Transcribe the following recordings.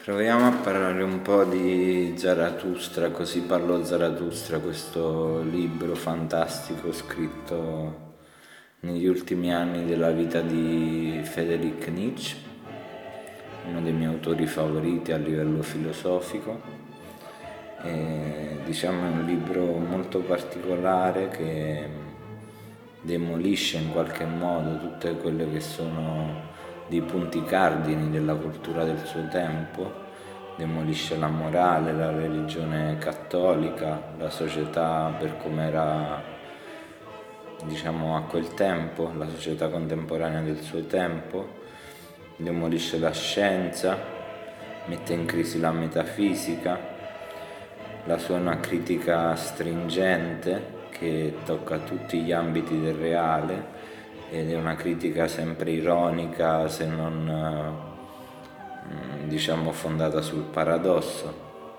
Proviamo a parlare un po' di Zarathustra, così parlò Zarathustra, questo libro fantastico scritto negli ultimi anni della vita di Friedrich Nietzsche, uno dei miei autori favoriti a livello filosofico. Diciamo è un libro molto particolare che demolisce in qualche modo tutte quelle che sono dei punti cardini della cultura del suo tempo, demolisce la morale, la religione cattolica, la società per come era, diciamo, a quel tempo, la società contemporanea del suo tempo, demolisce la scienza, mette in crisi la metafisica. La sua è una critica stringente che tocca tutti gli ambiti del reale ed è una critica sempre ironica, se non diciamo fondata sul paradosso.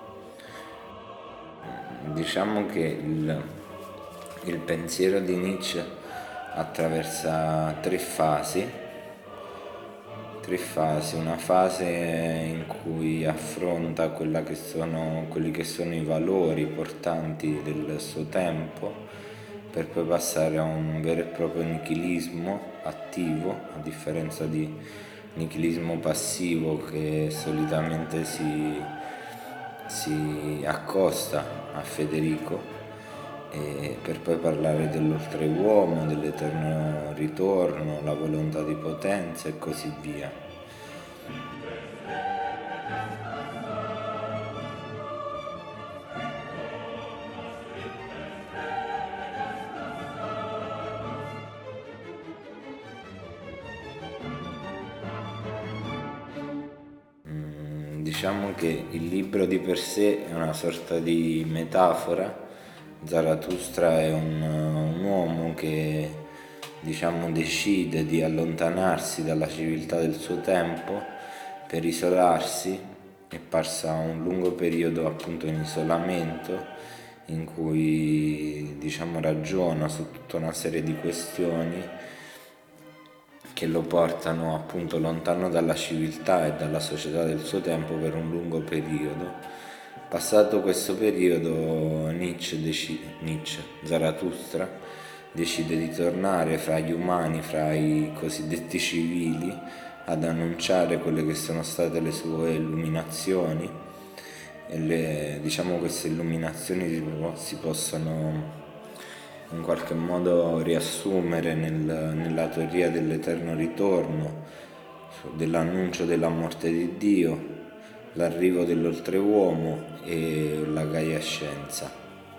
Diciamo che il pensiero di Nietzsche attraversa una fase in cui affronta quelli che sono i valori portanti del suo tempo, per poi passare a un vero e proprio nichilismo attivo, a differenza di nichilismo passivo che solitamente si accosta a Federico, e per poi parlare dell'oltreuomo, dell'eterno ritorno, la volontà di potenza e così via. Diciamo che il libro di per sé è una sorta di metafora. Zarathustra è un uomo che, diciamo, decide di allontanarsi dalla civiltà del suo tempo per isolarsi, e passa un lungo periodo appunto in isolamento in cui, diciamo, ragiona su tutta una serie di questioni che lo portano appunto lontano dalla civiltà e dalla società del suo tempo per un lungo periodo. Passato questo periodo, Zarathustra, decide di tornare fra gli umani, fra i cosiddetti civili, ad annunciare quelle che sono state le sue illuminazioni, e diciamo queste illuminazioni si possono in qualche modo riassumere nella teoria dell'eterno ritorno, dell'annuncio della morte di Dio, l'arrivo dell'oltreuomo e la Gaia Scienza.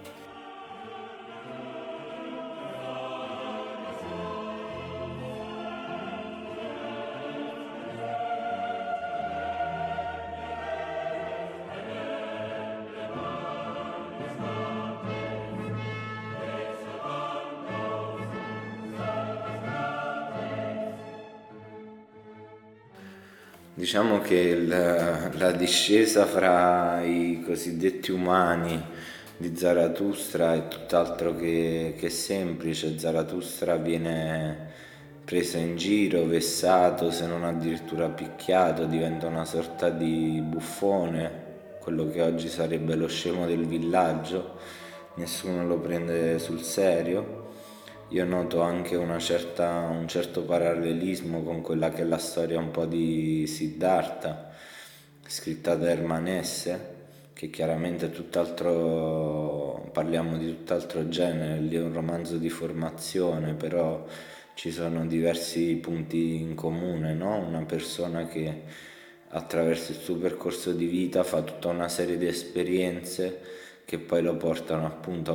Diciamo che la discesa fra i cosiddetti umani di Zarathustra è tutt'altro che semplice. Zarathustra viene preso in giro, vessato, se non addirittura picchiato, diventa una sorta di buffone, quello che oggi sarebbe lo scemo del villaggio, nessuno lo prende sul serio. Io noto anche un certo parallelismo con quella che è la storia un po' di Siddhartha, scritta da Hermann Hesse, che chiaramente è tutt'altro, parliamo di tutt'altro genere, lì è un romanzo di formazione, però ci sono diversi punti in comune, no? Una persona che attraverso il suo percorso di vita fa tutta una serie di esperienze che poi lo portano appunto a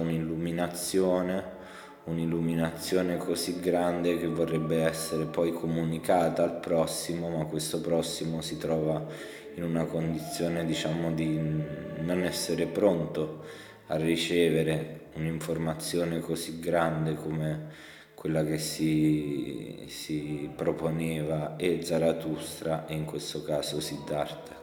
un'illuminazione così grande che vorrebbe essere poi comunicata al prossimo, ma questo prossimo si trova in una condizione, diciamo, di non essere pronto a ricevere un'informazione così grande come quella che si proponeva e Zarathustra e in questo caso Siddhartha.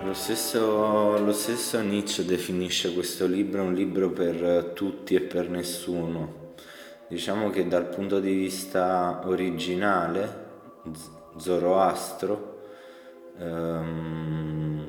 Lo stesso Nietzsche definisce questo libro un libro per tutti e per nessuno. Diciamo che dal punto di vista originale, Zoroastro ehm,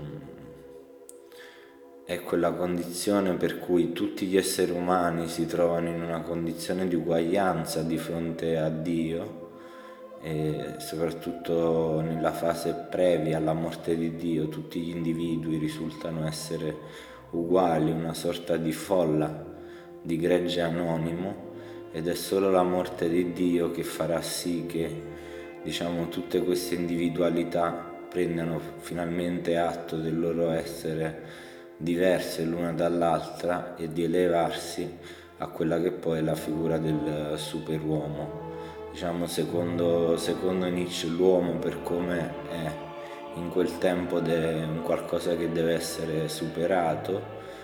è quella condizione per cui tutti gli esseri umani si trovano in una condizione di uguaglianza di fronte a Dio, e soprattutto nella fase previa alla morte di Dio tutti gli individui risultano essere uguali, una sorta di folla, di gregge anonimo, ed è solo la morte di Dio che farà sì che, diciamo, tutte queste individualità prendano finalmente atto del loro essere diverse l'una dall'altra e di elevarsi a quella che poi è la figura del superuomo. Diciamo, secondo Nietzsche l'uomo per come è in quel tempo è un qualcosa che deve essere superato,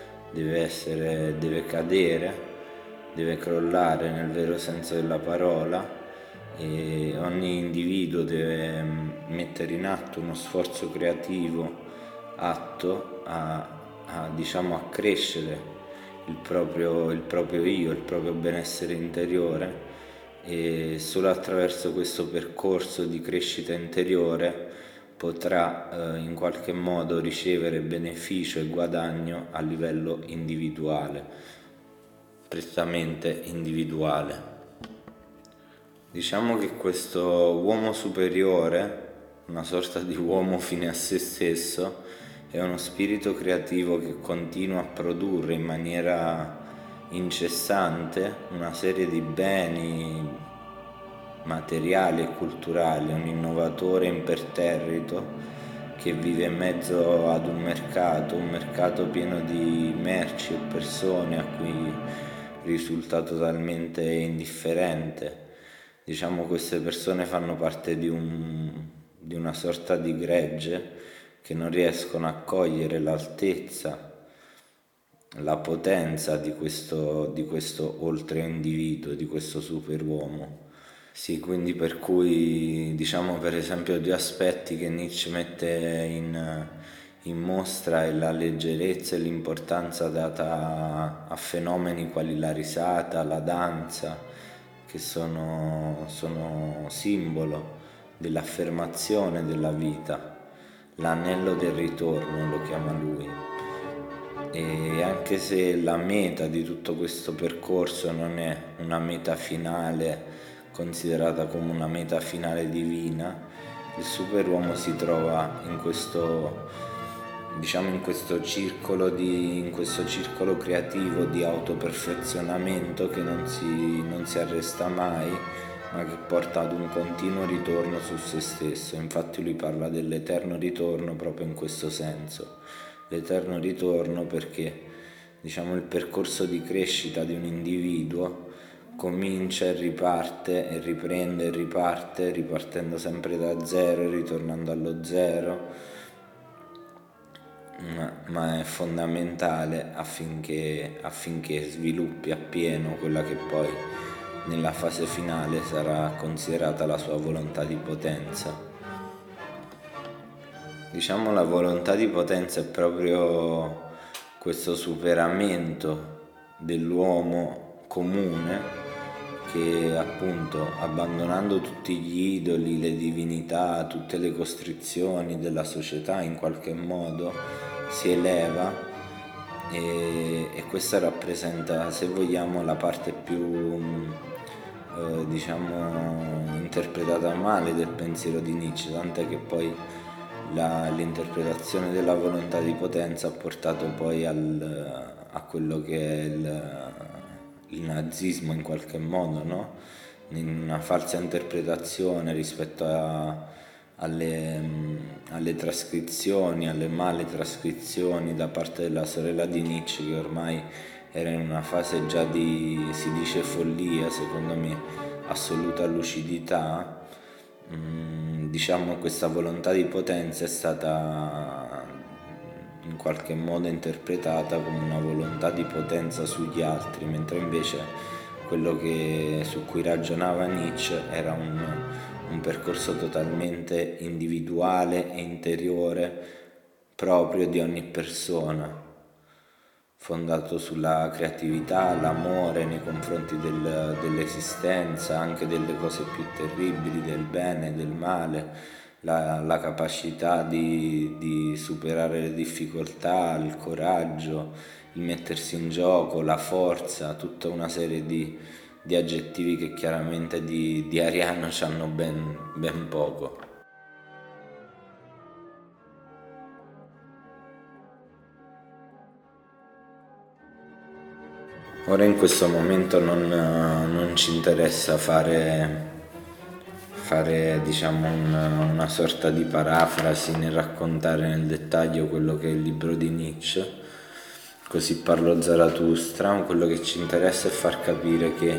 deve cadere, deve crollare nel vero senso della parola, e ogni individuo deve mettere in atto uno sforzo creativo atto diciamo, a crescere il proprio io, il proprio benessere interiore, e solo attraverso questo percorso di crescita interiore potrà in qualche modo ricevere beneficio e guadagno a livello individuale, prettamente individuale. Diciamo che questo uomo superiore, una sorta di uomo fine a se stesso, è uno spirito creativo che continua a produrre in maniera incessante una serie di beni materiali e culturali, un innovatore imperterrito che vive in mezzo ad un mercato pieno di merci e persone a cui risulta totalmente indifferente. Diciamo, queste persone fanno parte di una sorta di gregge che non riescono a cogliere l'altezza, la potenza di questo oltre individuo, di questo superuomo. Sì, quindi per cui diciamo per esempio due aspetti che Nietzsche mette in mostra è la leggerezza e l'importanza data a fenomeni quali la risata, la danza, che sono simbolo dell'affermazione della vita, l'anello del ritorno lo chiama lui. E anche se la meta di tutto questo percorso non è una meta finale considerata come una meta finale divina, il superuomo si trova in questo, diciamo, in questo circolo creativo di autoperfezionamento che non si arresta mai, ma che porta ad un continuo ritorno su se stesso. Infatti lui parla dell'eterno ritorno proprio in questo senso. L'eterno ritorno perché, diciamo, il percorso di crescita di un individuo comincia e riparte e riprende e riparte, ripartendo sempre da zero e ritornando allo zero, ma è fondamentale affinché sviluppi appieno quella che poi nella fase finale sarà considerata la sua volontà di potenza. Diciamo, la volontà di potenza è proprio questo superamento dell'uomo comune che, appunto, abbandonando tutti gli idoli, le divinità, tutte le costrizioni della società, in qualche modo si eleva, e questa rappresenta, se vogliamo, la parte più diciamo interpretata male del pensiero di Nietzsche, tant'è che poi l'interpretazione della volontà di potenza ha portato poi a quello che è il nazismo, in qualche modo, no? In una falsa interpretazione rispetto alle trascrizioni, alle male trascrizioni da parte della sorella di Nietzsche, che ormai era in una fase già di, si dice, follia, secondo me assoluta lucidità. Diciamo, questa volontà di potenza è stata in qualche modo interpretata come una volontà di potenza sugli altri, mentre invece quello su cui ragionava Nietzsche era un percorso totalmente individuale e interiore, proprio di ogni persona, fondato sulla creatività, l'amore nei confronti dell'esistenza, anche delle cose più terribili, del bene, del male, la capacità di superare le difficoltà, il coraggio, il mettersi in gioco, la forza, tutta una serie di aggettivi che chiaramente di ariano c'hanno ben poco. Ora in questo momento non ci interessa fare diciamo una sorta di parafrasi nel raccontare nel dettaglio quello che è il libro di Nietzsche. Così parlò Zarathustra. Quello che ci interessa è far capire che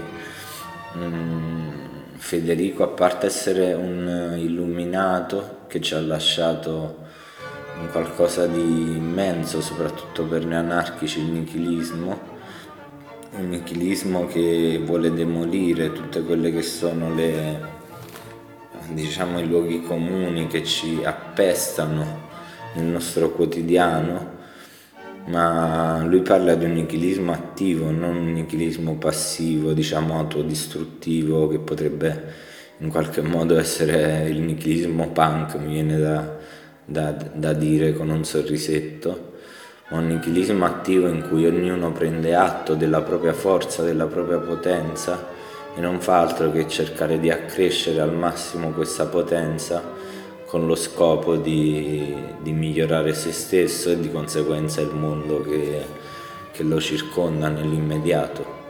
Federico, a parte essere un illuminato che ci ha lasciato un qualcosa di immenso, soprattutto per noi anarchici, il nichilismo, un nichilismo che vuole demolire tutte quelle che sono diciamo, i luoghi comuni che ci appestano nel nostro quotidiano, ma lui parla di un nichilismo attivo, non un nichilismo passivo, diciamo autodistruttivo, che potrebbe in qualche modo essere il nichilismo punk, mi viene da dire con un sorrisetto, ma un nichilismo attivo in cui ognuno prende atto della propria forza, della propria potenza e non fa altro che cercare di accrescere al massimo questa potenza con lo scopo di migliorare se stesso e di conseguenza il mondo che lo circonda nell'immediato.